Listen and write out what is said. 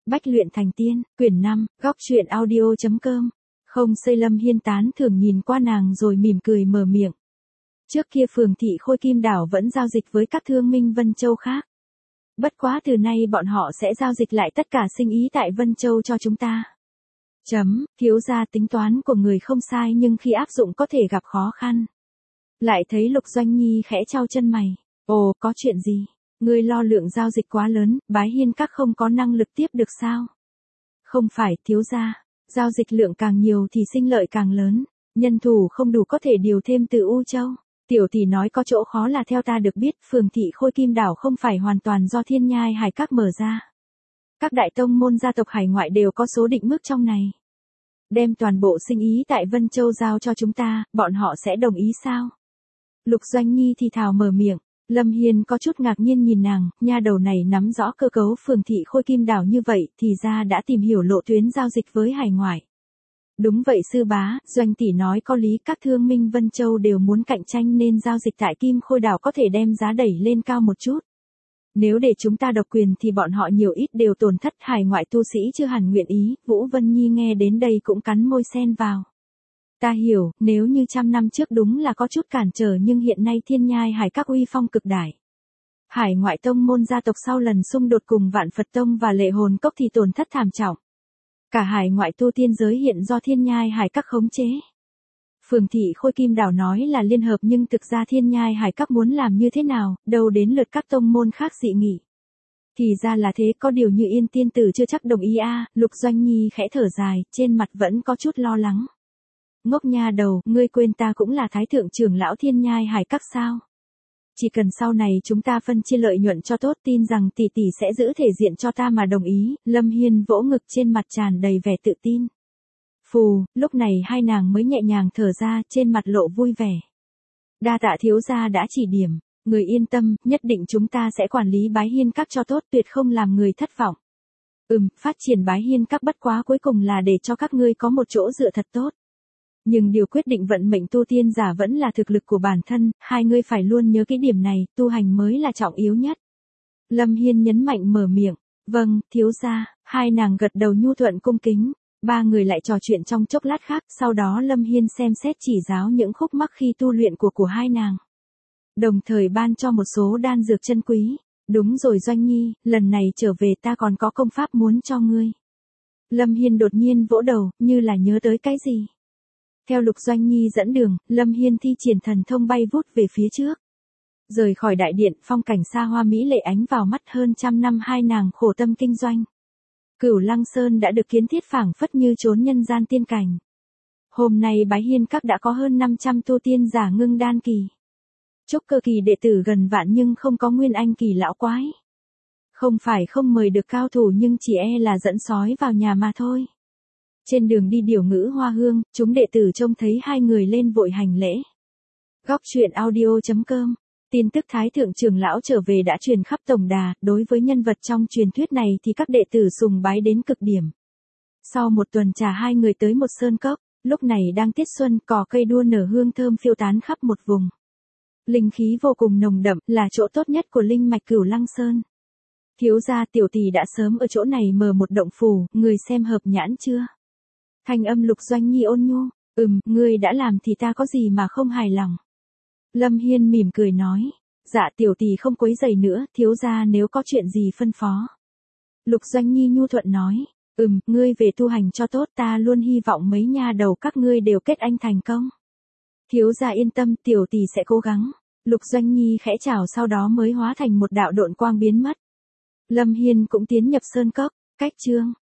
Bách luyện thành tiên, quyển 5, góc truyện audio.com. Không xây. Lâm Hiên tán thưởng nhìn qua nàng rồi mỉm cười mở miệng. Trước kia Phường Thị Khôi Kim Đảo vẫn giao dịch với các thương minh Vân Châu khác. Bất quá từ nay bọn họ sẽ giao dịch lại tất cả sinh ý tại Vân Châu cho chúng ta. Thiếu gia tính toán của người không sai nhưng khi áp dụng có thể gặp khó khăn. Lại thấy Lục Doanh Nhi khẽ chau chân mày. Ồ, có chuyện gì? Ngươi lo lượng giao dịch quá lớn, Bái Hiên các không có năng lực tiếp được sao? Không phải, thiếu gia, giao dịch lượng càng nhiều thì sinh lợi càng lớn, nhân thủ không đủ có thể điều thêm từ U Châu. Tiểu tỷ nói có chỗ khó là theo ta được biết, Phường Thị Khôi Kim Đảo không phải hoàn toàn do Thiên Nhai Hải Các mở ra. Các đại tông môn gia tộc hải ngoại đều có số định mức trong này. Đem toàn bộ sinh ý tại Vân Châu giao cho chúng ta, bọn họ sẽ đồng ý sao? Lục Doanh Nhi thì thào mở miệng. Lâm Hiên có chút ngạc nhiên nhìn nàng, nha đầu này nắm rõ cơ cấu Phường Thị Khôi Kim Đảo như vậy thì ra đã tìm hiểu lộ tuyến giao dịch với hải ngoại. Đúng vậy sư bá, Doanh tỷ nói có lý, các thương minh Vân Châu đều muốn cạnh tranh nên giao dịch tại Kim Khôi Đảo có thể đem giá đẩy lên cao một chút. Nếu để chúng ta độc quyền thì bọn họ nhiều ít đều tổn thất, hải ngoại tu sĩ chưa hẳn nguyện ý. Vũ Vân Nhi nghe đến đây cũng cắn môi xen vào. Ta hiểu, nếu như 100 năm trước đúng là có chút cản trở nhưng hiện nay Thiên Nhai Hải Các uy phong cực đại. Hải ngoại tông môn gia tộc sau lần xung đột cùng Vạn Phật Tông và Lệ Hồn Cốc thì tổn thất thảm trọng. Cả hải ngoại tu tiên giới hiện do Thiên Nhai Hải Các khống chế. Phường Thị Khôi Kim Đảo nói là liên hợp nhưng thực ra Thiên Nhai Hải Các muốn làm như thế nào, đâu đến lượt các tông môn khác dị nghị. Thì ra là thế, có điều như Yên tiên tử chưa chắc đồng ý a. Lục Doanh Nhi khẽ thở dài, trên mặt vẫn có chút lo lắng. Ngốc nha đầu, ngươi quên ta cũng là thái thượng trưởng lão Thiên Nhai Hải Các sao? Chỉ cần sau này chúng ta phân chia lợi nhuận cho tốt, tin rằng tỷ tỷ sẽ giữ thể diện cho ta mà đồng ý. Lâm Hiên vỗ ngực, trên mặt tràn đầy vẻ tự tin. Phù, lúc này hai nàng mới nhẹ nhàng thở ra, trên mặt lộ vui vẻ. Đa tạ thiếu gia đã chỉ điểm, người yên tâm, nhất định chúng ta sẽ quản lý Bái Hiên Các cho tốt, tuyệt không làm người thất vọng. Phát triển Bái Hiên Các bất quá cuối cùng là để cho các ngươi có một chỗ dựa thật tốt. Nhưng điều quyết định vận mệnh tu tiên giả vẫn là thực lực của bản thân, hai ngươi phải luôn nhớ cái điểm này, tu hành mới là trọng yếu nhất. Lâm Hiên nhấn mạnh mở miệng. Vâng, thiếu gia. Hai nàng gật đầu nhu thuận cung kính. Ba người lại trò chuyện trong chốc lát khác, sau đó Lâm Hiên xem xét chỉ giáo những khúc mắc khi tu luyện của hai nàng. Đồng thời ban cho một số đan dược chân quý. Đúng rồi Doanh Nhi, lần này trở về ta còn có công pháp muốn cho ngươi. Lâm Hiên đột nhiên vỗ đầu, như là nhớ tới cái gì. Theo Lục Doanh Nhi dẫn đường, Lâm Hiên thi triển thần thông bay vút về phía trước. Rời khỏi đại điện, phong cảnh xa hoa mỹ lệ ánh vào mắt, hơn 100 năm hai nàng khổ tâm kinh doanh. Cửu Lăng Sơn đã được kiến thiết phảng phất như chốn nhân gian tiên cảnh. Hôm nay Bái Hiên Các đã có hơn 500 tu tiên giả ngưng đan kỳ. Trúc cơ kỳ đệ tử gần vạn nhưng không có nguyên anh kỳ lão quái. Không phải không mời được cao thủ nhưng chỉ là dẫn sói vào nhà mà thôi. Trên đường đi Điểu Ngữ Hoa Hương, chúng đệ tử trông thấy hai người lên vội hành lễ. Góc truyện audio.com. Tin tức Thái thượng trưởng lão trở về đã truyền khắp tổng đà, đối với nhân vật trong truyền thuyết này thì các đệ tử sùng bái đến cực điểm. Sau một tuần trà hai người tới một sơn cốc, lúc này đang tiết xuân, cỏ cây đua nở hương thơm phiêu tán khắp một vùng. Linh khí vô cùng nồng đậm, là chỗ tốt nhất của linh mạch Cửu Lăng Sơn. Thiếu gia tiểu tỷ đã sớm ở chỗ này mở một động phủ, người xem hợp nhãn chưa? Thanh âm Lục Doanh Nhi ôn nhu. Ngươi đã làm thì ta có gì mà không hài lòng. Lâm Hiên mỉm cười nói. Dạ tiểu tỷ không quấy rầy nữa, thiếu gia nếu có chuyện gì phân phó. Lục Doanh Nhi nhu thuận nói. Ngươi về tu hành cho tốt, ta luôn hy vọng mấy nha đầu các ngươi đều kết anh thành công. Thiếu gia yên tâm, tiểu tỷ sẽ cố gắng. Lục Doanh Nhi khẽ chào sau đó mới hóa thành một đạo độn quang biến mất. Lâm Hiên cũng tiến nhập sơn cốc. Cách chương